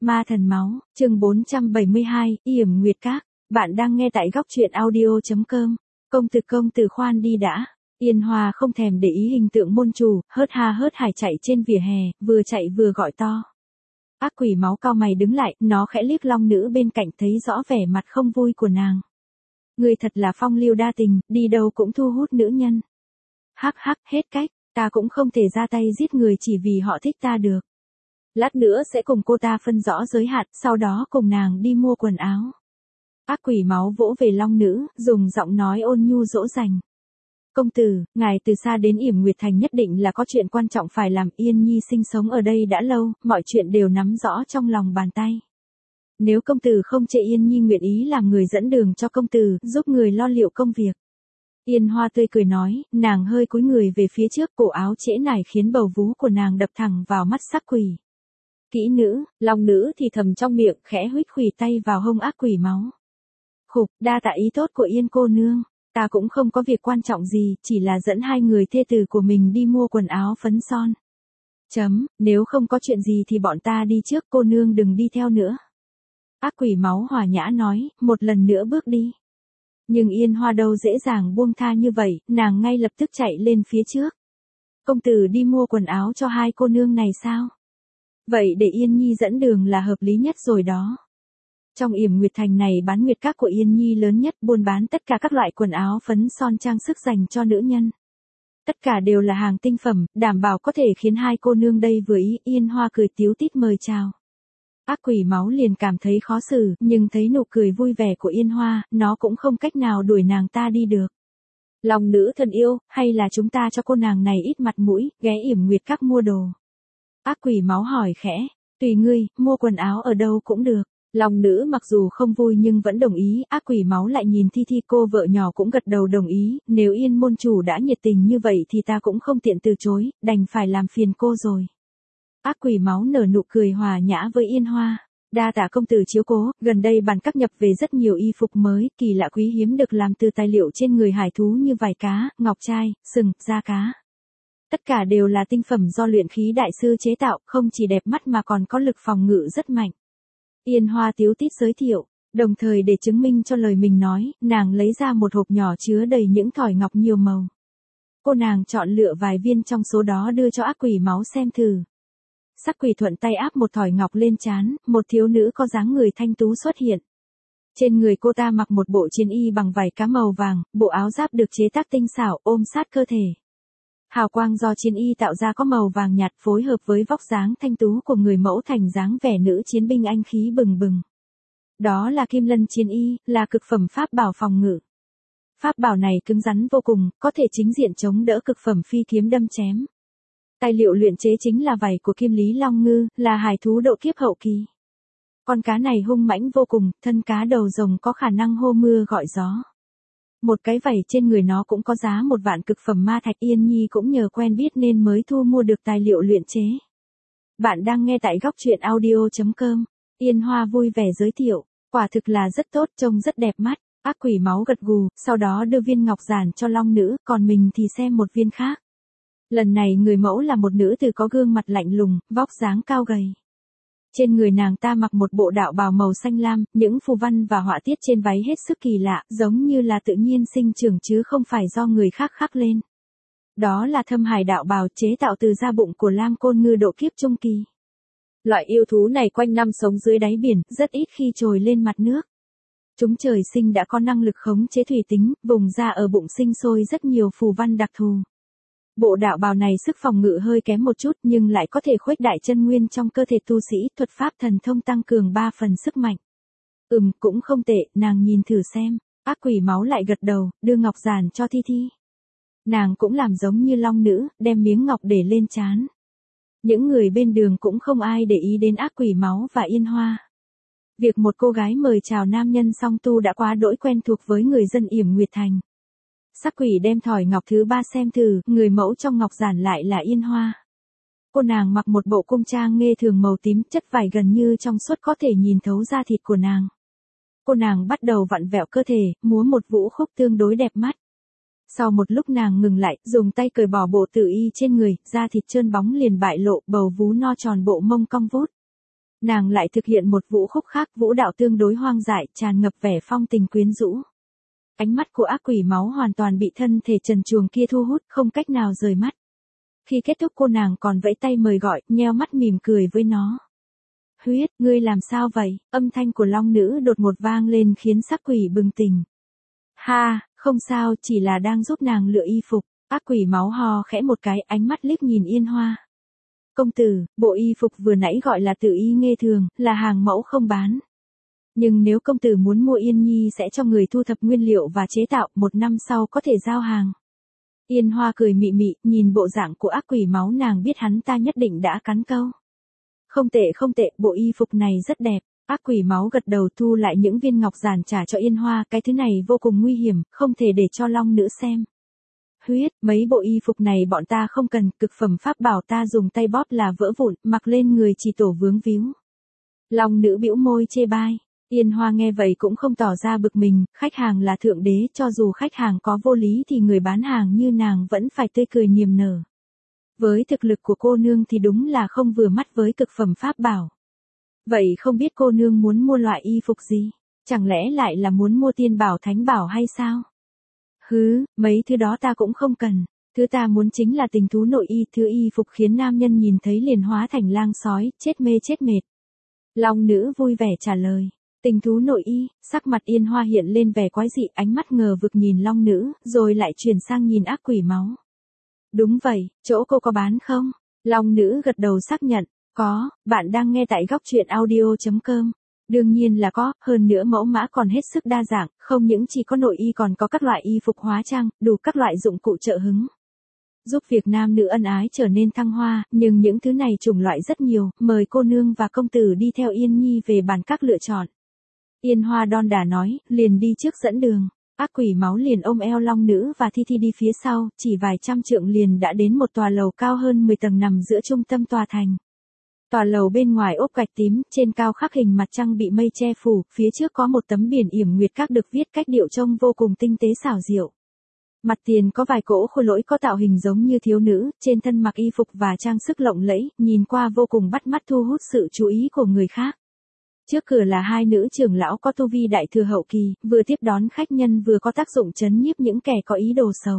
Ma thần máu, chương 472, Yểm Nguyệt Các. Bạn đang nghe tại góc truyện audio.com. Công tử khoan đi đã. Yên Hoa không thèm để ý hình tượng môn chủ, hớt ha hớt hải chạy trên vỉa hè, vừa chạy vừa gọi to. Ác quỷ máu cao mày đứng lại, nó khẽ liếc Long Nữ bên cạnh thấy rõ vẻ mặt không vui của nàng. Người thật là phong lưu đa tình, đi đâu cũng thu hút nữ nhân. Hắc hắc, hết cách, ta cũng không thể ra tay giết người chỉ vì họ thích ta được. Lát nữa sẽ cùng cô ta phân rõ giới hạn, sau đó cùng nàng đi mua quần áo. Ác quỷ máu vỗ về Long Nữ, dùng giọng nói ôn nhu dỗ dành. Công tử, ngài từ xa đến Yểm Nguyệt Thành nhất định là có chuyện quan trọng phải làm. Yên Nhi sinh sống ở đây đã lâu, mọi chuyện đều nắm rõ trong lòng bàn tay. Nếu công tử không chê, Yên Nhi nguyện ý làm người dẫn đường cho công tử, giúp người lo liệu công việc. Yên Hoa tươi cười nói, nàng hơi cúi người về phía trước, cổ áo trễ nải khiến bầu vú của nàng đập thẳng vào mắt sắc quỷ. Kỹ nữ, Long Nữ thì thầm trong miệng, khẽ huých khuỷu tay vào hông ác quỷ máu. Khục, đa tạ ý tốt của Yên cô nương, ta cũng không có việc quan trọng gì, chỉ là dẫn hai người thê tử của mình đi mua quần áo phấn son. Nếu không có chuyện gì thì bọn ta đi trước, cô nương đừng đi theo nữa. Ác quỷ máu hòa nhã nói, một lần nữa bước đi. Nhưng Yên Hoa đâu dễ dàng buông tha như vậy, nàng ngay lập tức chạy lên phía trước. Công tử đi mua quần áo cho hai cô nương này sao? Vậy để Yên Nhi dẫn đường là hợp lý nhất rồi đó. Trong Yểm Nguyệt Thành này bán nguyệt các của Yên Nhi lớn nhất, buôn bán tất cả các loại quần áo phấn son trang sức dành cho nữ nhân. Tất cả đều là hàng tinh phẩm, đảm bảo có thể khiến hai cô nương đây vừa ý. Yên Hoa cười tíu tít mời chào. Ác quỷ máu liền cảm thấy khó xử, nhưng thấy nụ cười vui vẻ của Yên Hoa, nó cũng không cách nào đuổi nàng ta đi được. Long Nữ thân yêu, hay là chúng ta cho cô nàng này ít mặt mũi, ghé Yểm Nguyệt các mua đồ. Ác quỷ máu hỏi khẽ, tùy ngươi, mua quần áo ở đâu cũng được. Long Nữ mặc dù không vui nhưng vẫn đồng ý. Ác quỷ máu lại nhìn Thi Thi, cô vợ nhỏ cũng gật đầu đồng ý. Nếu Yên môn chủ đã nhiệt tình như vậy thì ta cũng không tiện từ chối, đành phải làm phiền cô rồi. Ác quỷ máu nở nụ cười hòa nhã với Yên Hoa. Đa tạ công tử chiếu cố, gần đây bản các nhập về rất nhiều y phục mới, kỳ lạ quý hiếm được làm từ tài liệu trên người hải thú như vảy cá, ngọc trai, sừng, da cá. Tất cả đều là tinh phẩm do luyện khí đại sư chế tạo, không chỉ đẹp mắt mà còn có lực phòng ngự rất mạnh. Yên Hoa tíu tít giới thiệu, đồng thời để chứng minh cho lời mình nói, nàng lấy ra một hộp nhỏ chứa đầy những thỏi ngọc nhiều màu. Cô nàng chọn lựa vài viên trong số đó đưa cho ác quỷ máu xem thử. Sắc quỷ thuận tay áp một thỏi ngọc lên trán, một thiếu nữ có dáng người thanh tú xuất hiện. Trên người cô ta mặc một bộ chiến y bằng vảy cá màu vàng, bộ áo giáp được chế tác tinh xảo, ôm sát cơ thể. Hào quang do chiến y tạo ra có màu vàng nhạt, phối hợp với vóc dáng thanh tú của người mẫu thành dáng vẻ nữ chiến binh anh khí bừng bừng. Đó là Kim Lân chiến y, là cực phẩm pháp bảo phòng ngự. Pháp bảo này cứng rắn vô cùng, có thể chính diện chống đỡ cực phẩm phi kiếm đâm chém. Tài liệu luyện chế chính là vảy của Kim Lý Long Ngư, là hải thú độ kiếp hậu kỳ. Con cá này hung mãnh vô cùng, thân cá đầu rồng có khả năng hô mưa gọi gió. Một cái vảy trên người nó cũng có giá 1 vạn cực phẩm ma thạch. Yên Nhi cũng nhờ quen biết nên mới thu mua được tài liệu luyện chế. Bạn đang nghe tại góc truyện audio.com. Yên Hoa vui vẻ giới thiệu, quả thực là rất tốt, trông rất đẹp mắt. Ác quỷ máu gật gù, sau đó đưa viên ngọc giản cho Long Nữ, còn mình thì xem một viên khác. Lần này người mẫu là một nữ tử có gương mặt lạnh lùng, vóc dáng cao gầy. Trên người nàng ta mặc một bộ đạo bào màu xanh lam, những phù văn và họa tiết trên váy hết sức kỳ lạ, giống như là tự nhiên sinh trưởng chứ không phải do người khác khắc lên. Đó là Thâm Hải đạo bào, chế tạo từ da bụng của Lam Côn Ngư độ kiếp trung kỳ. Loại yêu thú này quanh năm sống dưới đáy biển, rất ít khi trồi lên mặt nước. Chúng trời sinh đã có năng lực khống chế thủy tính, vùng da ở bụng sinh sôi rất nhiều phù văn đặc thù. Bộ đạo bào này sức phòng ngự hơi kém một chút nhưng lại có thể khuếch đại chân nguyên trong cơ thể tu sĩ, thuật pháp thần thông tăng cường 3 phần sức mạnh. Cũng không tệ, nàng nhìn thử xem. Ác quỷ máu lại gật đầu, đưa ngọc giản cho Thi Thi. Nàng cũng làm giống như Long Nữ, đem miếng ngọc để lên trán. Những người bên đường cũng không ai để ý đến ác quỷ máu và Yên Hoa. Việc một cô gái mời chào nam nhân song tu đã quá đỗi quen thuộc với người dân Yểm Nguyệt Thành. Sắc quỷ đem thỏi ngọc thứ 3 xem thử, người mẫu trong ngọc giản lại là Yên Hoa. Cô nàng mặc một bộ cung trang nghê thường màu tím, chất vải gần như trong suốt có thể nhìn thấu da thịt của nàng. Cô nàng bắt đầu vặn vẹo cơ thể, múa một vũ khúc tương đối đẹp mắt. Sau một lúc nàng ngừng lại, dùng tay cởi bỏ bộ tử y trên người, da thịt trơn bóng liền bại lộ, bầu vú no tròn, bộ mông cong vút. Nàng lại thực hiện một vũ khúc khác, vũ đạo tương đối hoang dại, tràn ngập vẻ phong tình quyến rũ. Ánh mắt của ác quỷ máu hoàn toàn bị thân thể trần truồng kia thu hút, không cách nào rời mắt. Khi kết thúc cô nàng còn vẫy tay mời gọi, nheo mắt mỉm cười với nó. Huyết, ngươi làm sao vậy? Âm thanh của long nữ đột ngột vang lên khiến sắc quỷ bừng tỉnh. Ha, không sao, chỉ là đang giúp nàng lựa y phục. Ác quỷ máu ho khẽ một cái, ánh mắt liếc nhìn Yên Hoa. Công tử, bộ y phục vừa nãy gọi là tự y nghê thường, là hàng mẫu không bán. Nhưng nếu công tử muốn mua Yên Nhi sẽ cho người thu thập nguyên liệu và chế tạo, 1 năm sau có thể giao hàng. Yên Hoa cười mị mị, nhìn bộ dạng của ác quỷ máu nàng biết hắn ta nhất định đã cắn câu. Không tệ, bộ y phục này rất đẹp. Ác quỷ máu gật đầu thu lại những viên ngọc giản trả cho Yên Hoa, cái thứ này vô cùng nguy hiểm, không thể để cho long nữ xem. Huyết, mấy bộ y phục này bọn ta không cần, cực phẩm pháp bảo ta dùng tay bóp là vỡ vụn, mặc lên người chỉ tổ vướng víu. Long nữ bĩu môi chê bai. Yên Hoa nghe vậy cũng không tỏ ra bực mình, khách hàng là thượng đế, cho dù khách hàng có vô lý thì người bán hàng như nàng vẫn phải tươi cười niềm nở. Với thực lực của cô nương thì đúng là không vừa mắt với cực phẩm pháp bảo. Vậy không biết cô nương muốn mua loại y phục gì? Chẳng lẽ lại là muốn mua tiên bảo thánh bảo hay sao? Hứ, mấy thứ đó ta cũng không cần. Thứ ta muốn chính là tình thú nội y, thứ y phục khiến nam nhân nhìn thấy liền hóa thành lang sói, chết mê chết mệt. Long nữ vui vẻ trả lời. Tình thú nội y, sắc mặt Yên Hoa hiện lên vẻ quái dị, ánh mắt ngờ vực nhìn long nữ, rồi lại chuyển sang nhìn ác quỷ máu. Đúng vậy, chỗ cô có bán không? Long nữ gật đầu xác nhận. Có, bạn đang nghe tại góc truyện audio.com. Đương nhiên là có, hơn nữa mẫu mã còn hết sức đa dạng, không những chỉ có nội y còn có các loại y phục hóa trang, đủ các loại dụng cụ trợ hứng. Giúp việc nam nữ ân ái trở nên thăng hoa, nhưng những thứ này chủng loại rất nhiều, mời cô nương và công tử đi theo Yên Nhi về bàn các lựa chọn. Yên Hoa đon đả nói, liền đi trước dẫn đường. Ác quỷ máu liền ôm eo long nữ và Thi Thi đi phía sau, chỉ vài trăm trượng liền đã đến một tòa lầu cao hơn 10 tầng nằm giữa trung tâm tòa thành. Tòa lầu bên ngoài ốp gạch tím, trên cao khắc hình mặt trăng bị mây che phủ, phía trước có một tấm biển yểm nguyệt các được viết cách điệu trông vô cùng tinh tế xảo diệu. Mặt tiền có vài cỗ khôi lỗi có tạo hình giống như thiếu nữ, trên thân mặc y phục và trang sức lộng lẫy, nhìn qua vô cùng bắt mắt thu hút sự chú ý của người khác. Trước cửa là 2 nữ trưởng lão có tu vi đại thừa hậu kỳ, vừa tiếp đón khách nhân vừa có tác dụng trấn nhiếp những kẻ có ý đồ xấu.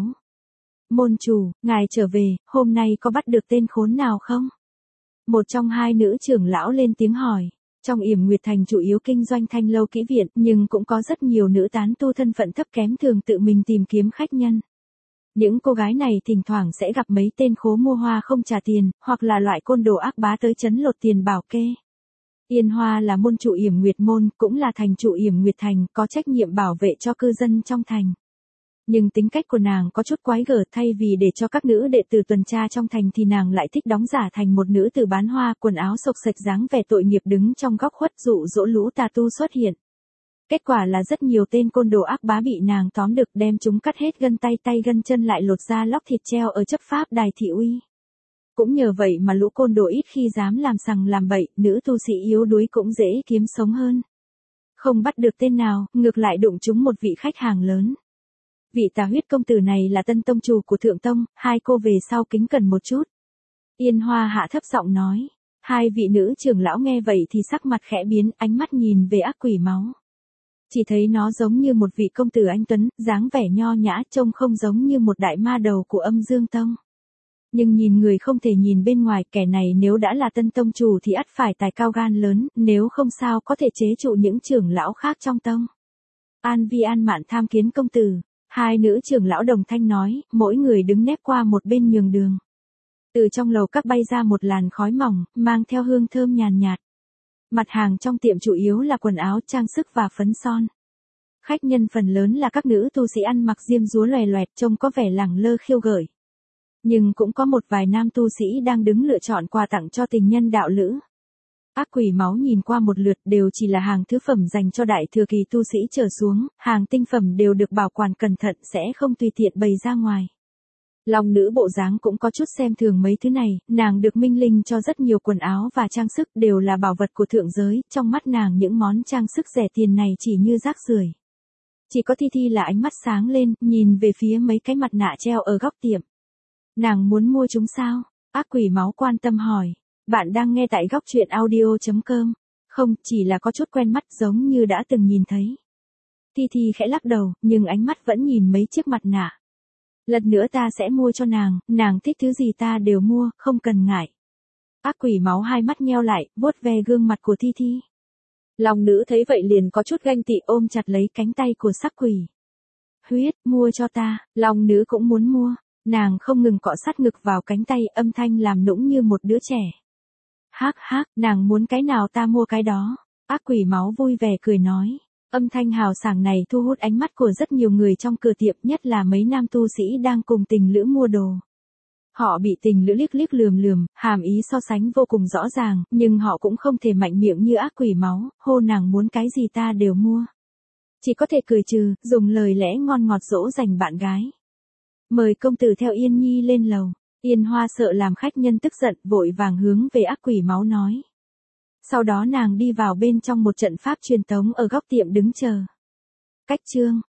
Môn chủ, ngài trở về, hôm nay có bắt được tên khốn nào không? Một trong 2 nữ trưởng lão lên tiếng hỏi. Trong Yểm Nguyệt Thành chủ yếu kinh doanh thanh lâu kỹ viện, nhưng cũng có rất nhiều nữ tán tu thân phận thấp kém thường tự mình tìm kiếm khách nhân. Những cô gái này thỉnh thoảng sẽ gặp mấy tên khố mua hoa không trả tiền, hoặc là loại côn đồ ác bá tới trấn lột tiền bảo kê. Yên Hoa là môn chủ Yểm Nguyệt môn, cũng là thành chủ Yểm Nguyệt Thành, có trách nhiệm bảo vệ cho cư dân trong thành. Nhưng tính cách của nàng có chút quái gở, thay vì để cho các nữ đệ tử tuần tra trong thành thì nàng lại thích đóng giả thành một nữ tử bán hoa, quần áo xộc xệch dáng vẻ tội nghiệp đứng trong góc khuất dụ dỗ lũ tà tu xuất hiện. Kết quả là rất nhiều tên côn đồ ác bá bị nàng tóm được, đem chúng cắt hết gân tay gân chân lại lột ra lóc thịt treo ở chấp pháp đài thị uy. Cũng nhờ vậy mà lũ côn đồ ít khi dám làm sằng làm bậy, nữ tu sĩ yếu đuối cũng dễ kiếm sống hơn. Không bắt được tên nào, ngược lại đụng trúng một vị khách hàng lớn. Vị Tà Huyết công tử này là tân tông chủ của Thượng Tông, 2 cô về sau kính cẩn một chút. Yên Hoa hạ thấp giọng nói. 2 vị nữ trưởng lão nghe vậy thì sắc mặt khẽ biến, ánh mắt nhìn về ác quỷ máu. Chỉ thấy nó giống như một vị công tử anh tuấn, dáng vẻ nho nhã, trông không giống như một đại ma đầu của Âm Dương Tông. Nhưng nhìn người không thể nhìn bên ngoài, kẻ này nếu đã là tân tông chủ thì ắt phải tài cao gan lớn, nếu không sao có thể chế trụ những trưởng lão khác trong tông. An Vi An Mạn tham kiến công tử. 2 nữ trưởng lão đồng thanh nói, mỗi người đứng nép qua một bên nhường đường. Từ trong lầu các bay ra một làn khói mỏng, mang theo hương thơm nhàn nhạt. Mặt hàng trong tiệm chủ yếu là quần áo, trang sức và phấn son. Khách nhân phần lớn là các nữ tu sĩ ăn mặc diêm dúa loè loẹt, trông có vẻ lẳng lơ khiêu gợi. Nhưng cũng có một vài nam tu sĩ đang đứng lựa chọn quà tặng cho tình nhân đạo lữ. Ác quỷ máu nhìn qua một lượt đều chỉ là hàng thứ phẩm dành cho đại thừa kỳ tu sĩ trở xuống, hàng tinh phẩm đều được bảo quản cẩn thận sẽ không tùy tiện bày ra ngoài. Long nữ bộ dáng cũng có chút xem thường mấy thứ này, nàng được minh linh cho rất nhiều quần áo và trang sức đều là bảo vật của thượng giới, trong mắt nàng những món trang sức rẻ tiền này chỉ như rác rưởi. Chỉ có Thi Thi là ánh mắt sáng lên, nhìn về phía mấy cái mặt nạ treo ở góc tiệm. Nàng muốn mua chúng sao? Ác quỷ máu quan tâm hỏi. Bạn đang nghe tại góc truyện audio.com. Không, chỉ là có chút quen mắt giống như đã từng nhìn thấy. Thi Thi khẽ lắc đầu, nhưng ánh mắt vẫn nhìn mấy chiếc mặt nạ. Lần nữa ta sẽ mua cho nàng thích thứ gì ta đều mua, không cần ngại. Ác quỷ máu hai mắt nheo lại, vuốt ve gương mặt của Thi Thi. Long nữ thấy vậy liền có chút ganh tị ôm chặt lấy cánh tay của sắc quỷ. Huyết, mua cho ta, Long nữ cũng muốn mua. Nàng không ngừng cọ sát ngực vào cánh tay, âm thanh làm nũng như một đứa trẻ. Hác hác, nàng muốn cái nào ta mua cái đó. Ác quỷ máu vui vẻ cười nói. Âm thanh hào sảng này thu hút ánh mắt của rất nhiều người trong cửa tiệm, nhất là mấy nam tu sĩ đang cùng tình lữ mua đồ. Họ bị tình lữ liếc liếc lườm, hàm ý so sánh vô cùng rõ ràng, nhưng họ cũng không thể mạnh miệng như ác quỷ máu, hô nàng muốn cái gì ta đều mua. Chỉ có thể cười trừ, dùng lời lẽ ngon ngọt dỗ dành bạn gái. Mời công tử theo Yên Nhi lên lầu. Yên Hoa sợ làm khách nhân tức giận, vội vàng hướng về ác quỷ máu nói. Sau đó nàng đi vào bên trong một trận pháp truyền tống ở góc tiệm đứng chờ. Cách chương